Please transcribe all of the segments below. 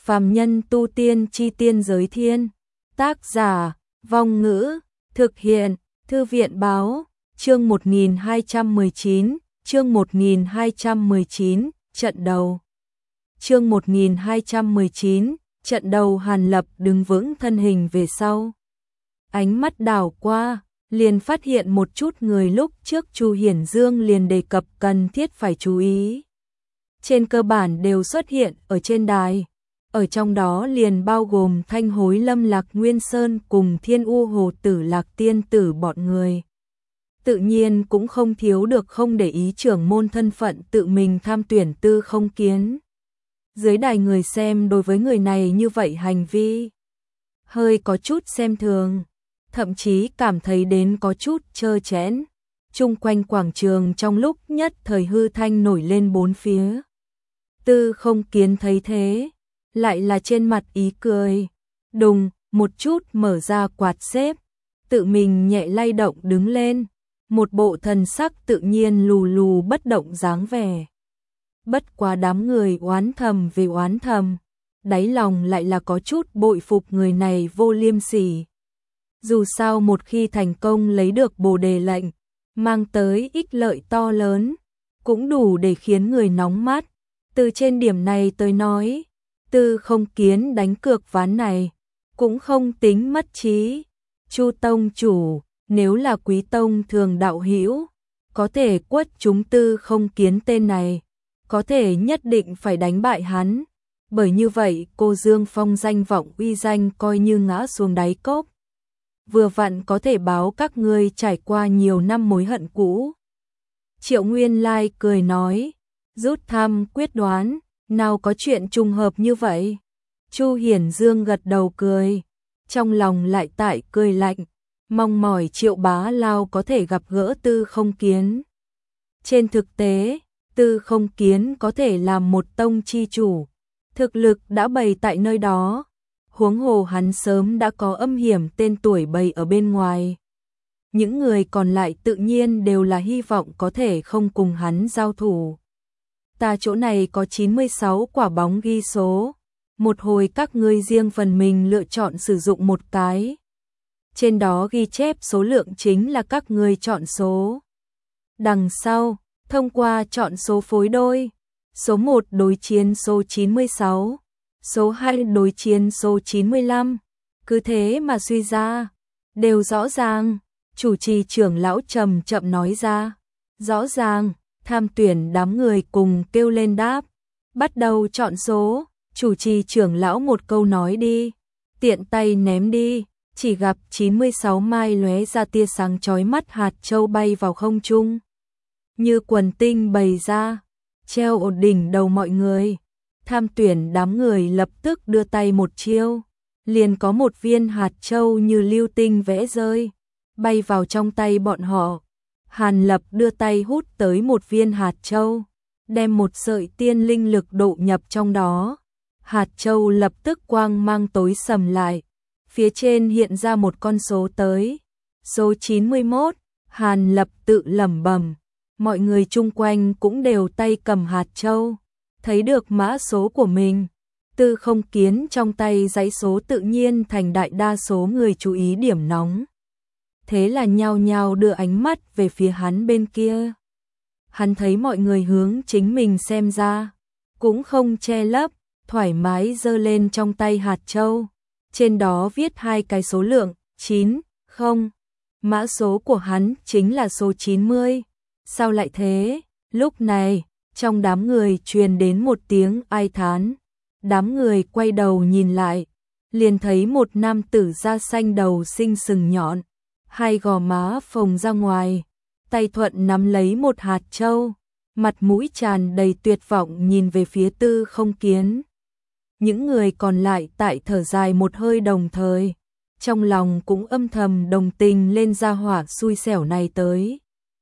Phàm nhân tu tiên chi tiên giới thiên. Tác giả, Vong Ngữ, thực hiện, Thư viện Báo, chương 1219, chương 1219, trận đầu. Chương 1219, trận đầu. Hàn Lập đứng vững thân hình về sau. Ánh mắt đảo qua, liền phát hiện một chút người lúc trước Chu Hiển Dương liền đề cập cần thiết phải chú ý. Trên cơ bản đều xuất hiện ở trên đài. Ở trong đó liền bao gồm Thanh Hối Lâm Lạc Nguyên Sơn cùng Thiên U Hồ Tử Lạc Tiên Tử bọn người. Tự nhiên cũng không thiếu được không để ý trưởng môn thân phận tự mình tham tuyển Tư Không Kiến. Dưới đài người xem đối với người này như vậy hành vi hơi có chút xem thường, thậm chí cảm thấy đến có chút trơ trẽn. Chung quanh quảng trường trong lúc nhất thời hư thanh nổi lên bốn phía. Tư Không Kiến thấy thế, lại là trên mặt ý cười, đùng, một chút mở ra quạt xếp, tự mình nhẹ lay động đứng lên, một bộ thần sắc tự nhiên lù lù bất động dáng vẻ. Bất quá đám người oán thầm về oán thầm, đáy lòng lại là có chút bội phục người này vô liêm sỉ. Dù sao một khi thành công lấy được Bồ Đề lệnh, mang tới ích lợi to lớn, cũng đủ để khiến người nóng mắt. Từ trên điểm này tới nói, Tư Không Kiến đánh cược ván này cũng không tính mất trí. Chu tông chủ, nếu là Quý tông thường đạo hữu, có thể quất chúng Tư Không Kiến tên này, có thể nhất định phải đánh bại hắn, bởi như vậy cô Dương Phong danh vọng uy danh coi như ngã xuống đáy cốc. Vừa vặn có thể báo các ngươi trải qua nhiều năm mối hận cũ. Triệu Nguyên Lai cười nói, rút thăm quyết đoán, nào có chuyện trùng hợp như vậy. Chu Hiển Dương gật đầu cười, trong lòng lại tại cười lạnh, mong mỏi Triệu Bá Lao có thể gặp gỡ Tư Không Kiến. Trên thực tế, Tư Không Kiến có thể làm một tông chi chủ, thực lực đã bày tại nơi đó, huống hồ hắn sớm đã có âm hiểm tên tuổi bày ở bên ngoài. Những người còn lại tự nhiên đều là hy vọng có thể không cùng hắn giao thủ. Ta chỗ này có 96 quả bóng ghi số, một hồi các ngươi riêng phần mình lựa chọn sử dụng một cái. Trên đó ghi chép số lượng chính là các ngươi chọn số. Đằng sau, thông qua chọn số phối đôi, số 1 đối chiến số 96, số 2 đối chiến số 95, cứ thế mà suy ra, đều rõ ràng. Chủ trì trưởng lão trầm chậm nói ra, rõ ràng. Tham tuyển đám người cùng kêu lên đáp, bắt đầu chọn số. Chủ trì trưởng lão một câu nói đi, tiện tay ném đi, chỉ gặp 96 mai lóe ra tia sáng chói mắt hạt châu bay vào không trung, như quần tinh bày ra, treo ở đỉnh đầu mọi người. Tham tuyển đám người lập tức đưa tay một chiêu, liền có một viên hạt châu như lưu tinh vẽ rơi, bay vào trong tay bọn họ. Hàn Lập đưa tay hút tới một viên hạt châu, đem một sợi tiên linh lực độ nhập trong đó. Hạt châu lập tức quang mang tối sầm lại, phía trên hiện ra một con số tới, số 91. Hàn Lập tự lẩm bẩm, mọi người chung quanh cũng đều tay cầm hạt châu, thấy được mã số của mình. Tư Không Kiến trong tay dãy số tự nhiên thành đại đa số người chú ý điểm nóng. Thế là nhao nhao đưa ánh mắt về phía hắn bên kia. Hắn thấy mọi người hướng chính mình xem ra, cũng không che lấp, thoải mái giơ lên trong tay hạt châu. Trên đó viết hai cái số lượng, 9, 0. Mã số của hắn chính là số 90. Sao lại thế? Lúc này, trong đám người truyền đến một tiếng ai thán. Đám người quay đầu nhìn lại, liền thấy một nam tử da xanh đầu sinh sừng nhọn, hai gò má phồng ra ngoài, tay thuận nắm lấy một hạt châu, mặt mũi tràn đầy tuyệt vọng nhìn về phía Tư Không Kiến. Những người còn lại tại thở dài một hơi đồng thời, trong lòng cũng âm thầm đồng tình lên gia hỏa xui xẻo này tới.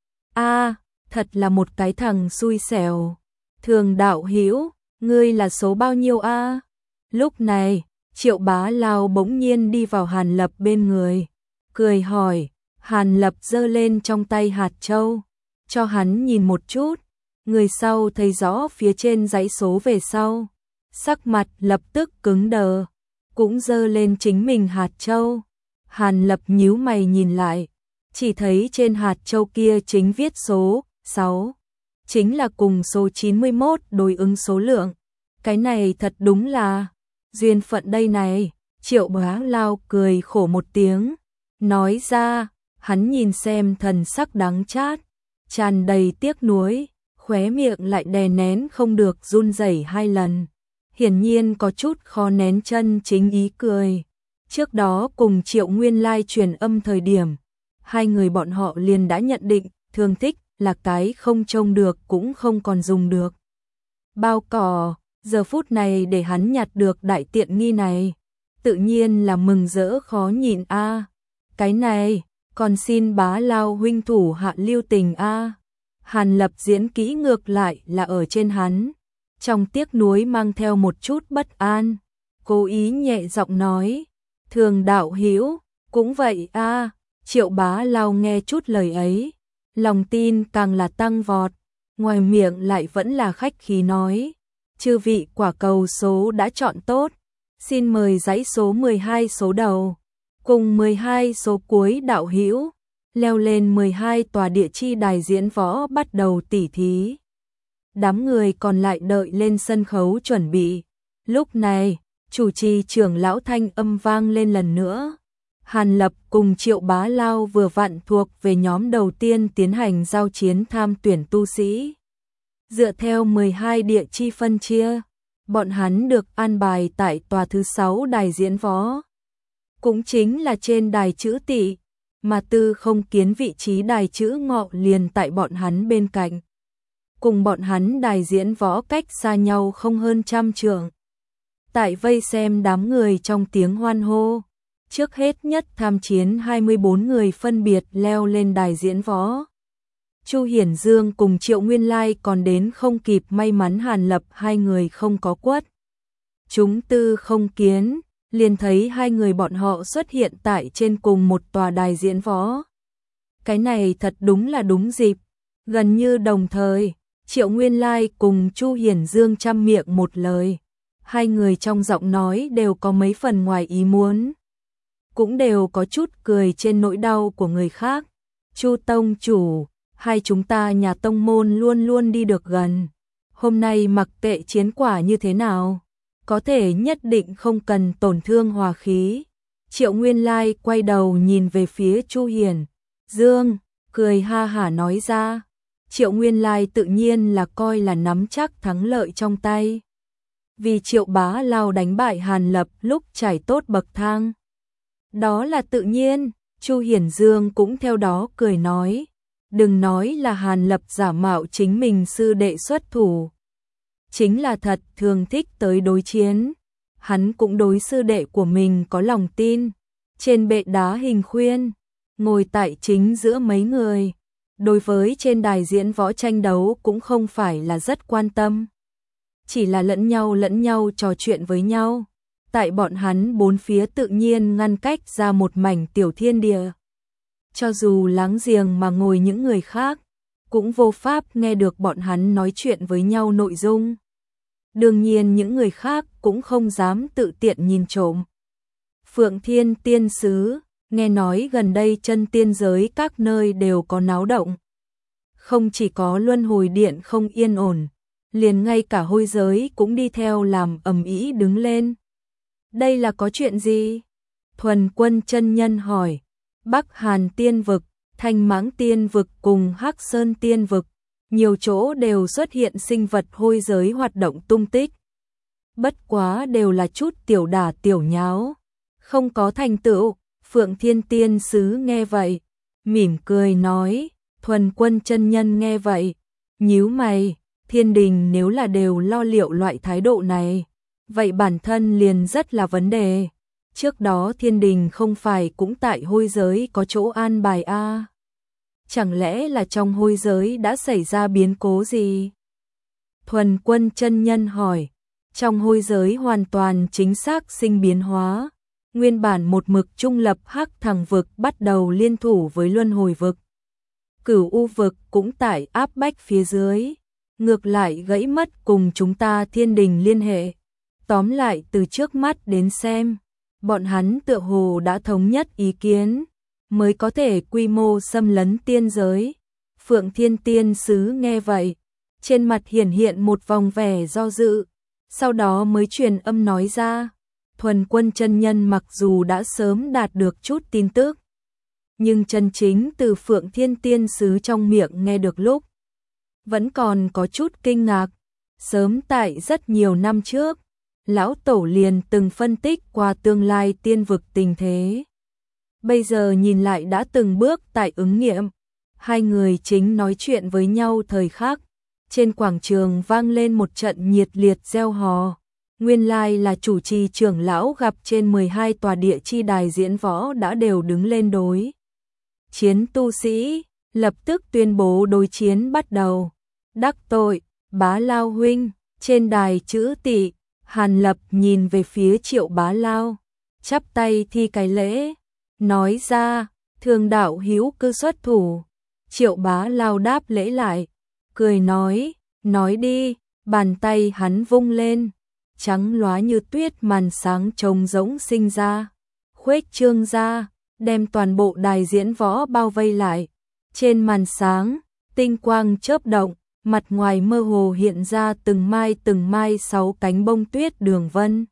A, thật là một cái thằng xui xẻo. Thường đạo hữu, ngươi là số bao nhiêu a? Lúc này, Triệu Bá Lao bỗng nhiên đi vào Hàn Lập bên người, cười hỏi. Hàn Lập giơ lên trong tay hạt châu, cho hắn nhìn một chút. Người sau thấy rõ phía trên dãy số về sau, sắc mặt lập tức cứng đờ, cũng giơ lên chính mình hạt châu. Hàn Lập nhíu mày nhìn lại, chỉ thấy trên hạt châu kia chính viết số 6, chính là cùng số 91 đối ứng số lượng. Cái này thật đúng là duyên phận đây này. Triệu Bá Lao cười khổ một tiếng, nói ra, hắn nhìn xem thần sắc đắng chát, tràn đầy tiếc nuối, khóe miệng lại đè nén không được run rẩy 2 lần. Hiển nhiên có chút khó nén chân chính ý cười. Trước đó cùng Triệu Nguyên Lai truyền âm thời điểm, hai người bọn họ liền đã nhận định Thương Thích là cái không trông được cũng không còn dùng được bao cỏ, giờ phút này để hắn nhặt được đại tiện nghi này, tự nhiên là mừng rỡ khó nhịn a. Cái này, còn xin Bá Lao huynh thủ hạ lưu tình a. Hàn Lập diễn kỹ ngược lại là ở trên hắn, trong tiếc nuối mang theo một chút bất an, cố ý nhẹ giọng nói, Thường đạo hữu, cũng vậy a. Triệu Bá Lao nghe chút lời ấy, lòng tin càng là tăng vọt, ngoài miệng lại vẫn là khách khí nói, chư vị quả cầu số đã chọn tốt, xin mời dãy số 12 số đầu, cùng 12 số cuối đạo hữu, leo lên 12 tòa địa chi đài diễn võ bắt đầu tỉ thí. Đám người còn lại đợi lên sân khấu chuẩn bị. Lúc này, chủ trì trưởng lão thanh âm vang lên lần nữa. Hàn Lập cùng Triệu Bá Lao vừa vặn thuộc về nhóm đầu tiên tiến hành giao chiến tham tuyển tu sĩ. Dựa theo 12 địa chi phân chia, bọn hắn được an bài tại tòa thứ 6 đài diễn võ. Cũng chính là trên đài chữ Tỵ, mà Tư Không Kiến vị trí đài chữ Ngọ liền tại bọn hắn bên cạnh. Cùng bọn hắn đài diễn võ cách xa nhau không hơn 100 trượng. Tại vây xem đám người trong tiếng hoan hô, trước hết nhất tham chiến 24 người phân biệt leo lên đài diễn võ. Chu Hiển Dương cùng Triệu Nguyên Lai còn đến không kịp, may mắn Hàn Lập hai người không có quất. Chúng Tư Không Kiến, liền thấy hai người bọn họ xuất hiện tại trên cùng một tòa đài diễn võ. Cái này thật đúng là đúng dịp, gần như đồng thời, Triệu Nguyên Lai cùng Chu Hiển Dương trăm miệng một lời. Hai người trong giọng nói đều có mấy phần ngoài ý muốn, cũng đều có chút cười trên nỗi đau của người khác. Chu tông chủ, hai chúng ta nhà tông môn luôn luôn đi được gần. Hôm nay mặc kệ chiến quả như thế nào, có thể nhất định không cần tổn thương hòa khí. Triệu Nguyên Lai quay đầu nhìn về phía Chu Hiển Dương, cười ha hả nói ra. Triệu Nguyên Lai tự nhiên là coi là nắm chắc thắng lợi trong tay. Vì Triệu Bá Lao đánh bại Hàn Lập lúc trải tốt bậc thang. Đó là tự nhiên, Chu Hiển Dương cũng theo đó cười nói. Đừng nói là Hàn Lập giả mạo chính mình sư đệ xuất thủ. Chính là thật Thường Thích tới đối chiến. Hắn cũng đối sư đệ của mình có lòng tin. Trên bệ đá hình khuyên, ngồi tại chính giữa mấy người. Đối với trên đài diễn võ tranh đấu cũng không phải là rất quan tâm. Chỉ là lẫn nhau trò chuyện với nhau. Tại bọn hắn bốn phía tự nhiên ngăn cách ra một mảnh tiểu thiên địa. Cho dù láng giềng mà ngồi những người khác, cũng vô pháp nghe được bọn hắn nói chuyện với nhau nội dung. Đương nhiên những người khác cũng không dám tự tiện nhìn trộm. Phượng Thiên Tiên Sứ, nghe nói gần đây chân tiên giới các nơi đều có náo động. Không chỉ có luân hồi điện không yên ổn, liền ngay cả hôi giới cũng đi theo làm ầm ĩ đứng lên. Đây là có chuyện gì? Thuần Quân chân nhân hỏi. Bắc Hàn Tiên Vực, Thanh Mãng Tiên Vực cùng Hắc Sơn Tiên Vực, nhiều chỗ đều xuất hiện sinh vật hôi giới hoạt động tung tích. Bất quá đều là chút tiểu đả tiểu nháo, không có thành tựu. Phượng Thiên Tiên Sứ nghe vậy, mỉm cười nói. Thuần Quân chân nhân nghe vậy, nhíu mày, thiên đình nếu là đều lo liệu loại thái độ này, vậy bản thân liền rất là vấn đề. Trước đó thiên đình không phải cũng tại hôi giới có chỗ an bài a? Chẳng lẽ là trong hôi giới đã xảy ra biến cố gì? Thuần Quân chân nhân hỏi. Trong hôi giới hoàn toàn chính xác sinh biến hóa. Nguyên bản một mực trung lập Hắc Thằng Vực bắt đầu liên thủ với Luân Hồi Vực. Cửu U Vực cũng tại áp bách phía dưới. Ngược lại gãy mất cùng chúng ta thiên đình liên hệ. Tóm lại từ trước mắt đến xem, bọn hắn tựa hồ đã thống nhất ý kiến, mới có thể quy mô xâm lấn tiên giới. Phượng Thiên Tiên Sứ nghe vậy, trên mặt hiển hiện một vòng vẻ do dự, sau đó mới truyền âm nói ra, Thuần Quân chân nhân mặc dù đã sớm đạt được chút tin tức, nhưng chân chính từ Phượng Thiên Tiên Sứ trong miệng nghe được lúc, vẫn còn có chút kinh ngạc. Sớm tại rất nhiều năm trước, lão tổ liền từng phân tích qua tương lai tiên vực tình thế. Bây giờ nhìn lại đã từng bước tại ứng nghiệm. Hai người chính nói chuyện với nhau thời khắc, trên quảng trường vang lên một trận nhiệt liệt reo hò. Nguyên lai là chủ trì trưởng lão gặp trên 12 tòa địa chi đài diễn võ đã đều đứng lên đối chiến tu sĩ, lập tức tuyên bố đối chiến bắt đầu. Đắc tội, Bá Lao huynh, trên đài chữ tị, Hàn Lập nhìn về phía Triệu Bá Lao, chắp tay thi cái lễ, nói ra, Thường đạo hữu cư xuất thủ. Triệu Bá Lao đáp lễ lại, cười nói đi, bàn tay hắn vung lên, trắng lóa như tuyết màn sáng trông rỗng sinh ra, khuếch trương ra, đem toàn bộ đài diễn võ bao vây lại. Trên màn sáng, tinh quang chớp động, mặt ngoài mơ hồ hiện ra từng mai 6 cánh bông tuyết đường vân.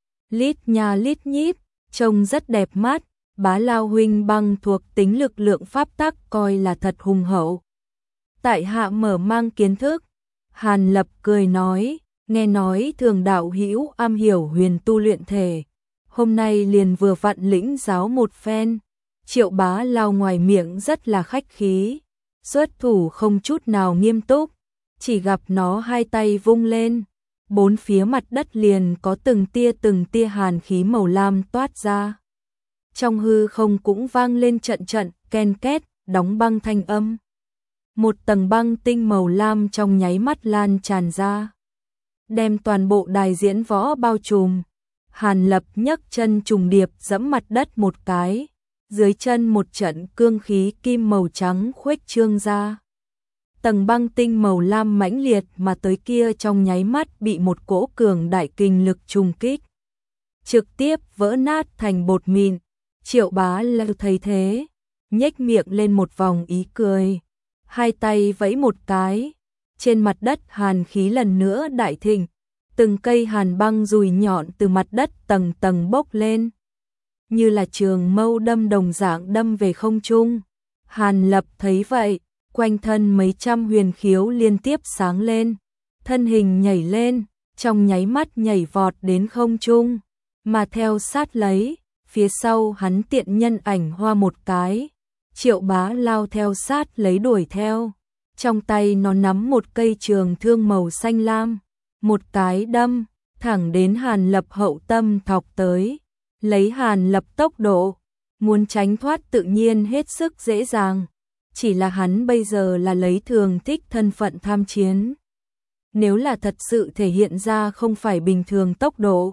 Lít nha lít nhít, trông rất đẹp mắt. Bá Lao huynh băng thuộc tính lực lượng pháp tắc coi là thật hùng hậu. Tại hạ mở mang kiến thức. Hàn Lập cười nói, nghe nói Thường đạo hữu am hiểu huyền tu luyện thể, hôm nay liền vừa vặn lĩnh giáo một phen. Triệu Bá Lao ngoài miệng rất là khách khí, xuất thủ không chút nào nghiêm túc, chỉ gặp nó hai tay vung lên, bốn phía mặt đất liền có từng tia hàn khí màu lam toát ra. Trong hư không cũng vang lên trận trận ken két đóng băng thanh âm. Một tầng băng tinh màu lam trong nháy mắt lan tràn ra, đem toàn bộ đài diễn võ bao trùm. Hàn Lập nhấc chân trùng điệp giẫm mặt đất một cái, dưới chân một trận cương khí kim màu trắng khuếch trương ra. Tầng băng tinh màu lam mãnh liệt mà tới kia trong nháy mắt bị một cỗ cường đại kình lực trùng kích, trực tiếp vỡ nát thành bột mịn. Triệu Bá Lao thấy thế, nhếch miệng lên một vòng ý cười, hai tay vẫy một cái, trên mặt đất hàn khí lần nữa đại thịnh, từng cây hàn băng dùi nhọn từ mặt đất tầng tầng bốc lên, như là trường mâu đâm đồng dạng đâm về không trung. Hàn Lập thấy vậy, quanh thân mấy trăm huyền khiếu liên tiếp sáng lên, thân hình nhảy lên, trong nháy mắt nhảy vọt đến không trung, mà theo sát lấy, phía sau hắn tiện nhân ảnh hoa một cái, Triệu Bá Lao theo sát lấy đuổi theo, trong tay nó nắm một cây trường thương màu xanh lam, một cái đâm, thẳng đến Hàn Lập hậu tâm thọc tới, lấy Hàn Lập tốc độ, muốn tránh thoát tự nhiên hết sức dễ dàng, chỉ là hắn bây giờ là lấy thường thích thân phận tham chiến. Nếu là thật sự thể hiện ra không phải bình thường tốc độ,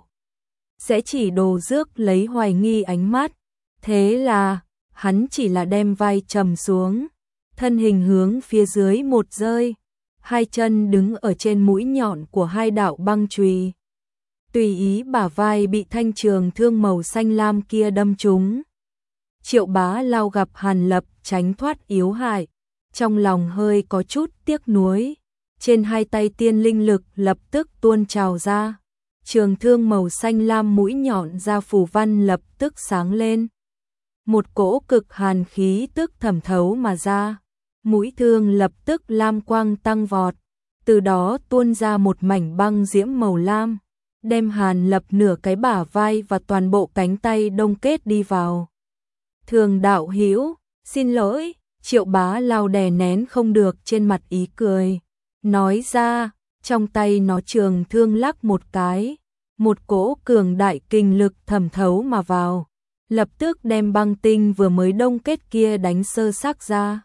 sẽ chỉ đồ rước lấy hoài nghi ánh mắt. Thế là, hắn chỉ là đem vai trầm xuống, thân hình hướng phía dưới một rơi, hai chân đứng ở trên mũi nhọn của hai đạo băng chùy. Tùy ý bả vai bị thanh trường thương màu xanh lam kia đâm trúng. Triệu Bá Lao gặp Hàn Lập tránh thoát yếu hại, trong lòng hơi có chút tiếc nuối, trên hai tay tiên linh lực lập tức tuôn trào ra. Trường thương màu xanh lam mũi nhọn ra phù văn lập tức sáng lên. Một cỗ cực hàn khí tức thẩm thấu mà ra, mũi thương lập tức lam quang tăng vọt, từ đó tuôn ra một mảnh băng diễm màu lam, đem Hàn Lập nửa cái bả vai và toàn bộ cánh tay đông kết đi vào. Thường đạo hữu, xin lỗi. Triệu Bá Lao đè nén không được trên mặt ý cười, nói ra, trong tay nó trường thương lắc một cái, một cỗ cường đại kình lực thẩm thấu mà vào, lập tức đem băng tinh vừa mới đông kết kia đánh sơ xác ra.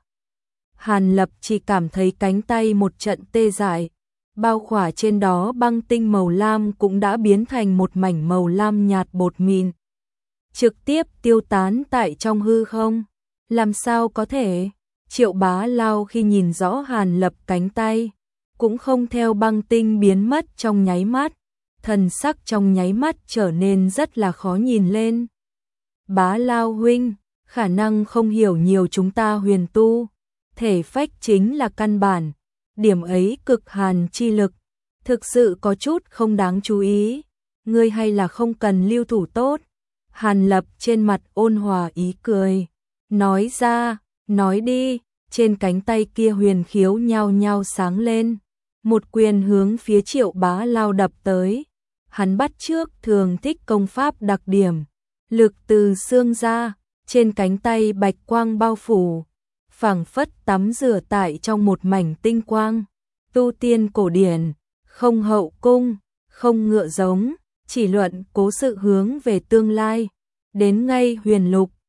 Hàn Lập chỉ cảm thấy cánh tay một trận tê dại, bao khỏa trên đó băng tinh màu lam cũng đã biến thành một mảnh màu lam nhạt bột mịn, trực tiếp tiêu tán tại trong hư không. Làm sao có thể? Triệu Bá Lao khi nhìn rõ Hàn Lập cánh tay, cũng không theo băng tinh biến mất trong nháy mắt, thần sắc trong nháy mắt trở nên rất là khó nhìn lên. Bá Lao huynh, khả năng không hiểu nhiều chúng ta huyền tu, thể phách chính là căn bản, điểm ấy cực hàn chi lực, thực sự có chút không đáng chú ý, ngươi hay là không cần lưu thủ tốt. Hàn Lập trên mặt ôn hòa ý cười, nói ra, nói đi, trên cánh tay kia huyền khiếu nhao nhao sáng lên, một quyền hướng phía Triệu Bá Lao đập tới. Hắn bắt chước thường thích công pháp đặc điểm, lực từ xương ra, trên cánh tay bạch quang bao phủ, phảng phất tắm rửa tại trong một mảnh tinh quang. Tu tiên cổ điển, không hậu cung, không ngựa giống, chỉ luận cố sự hướng về tương lai. Đến ngay huyền lục,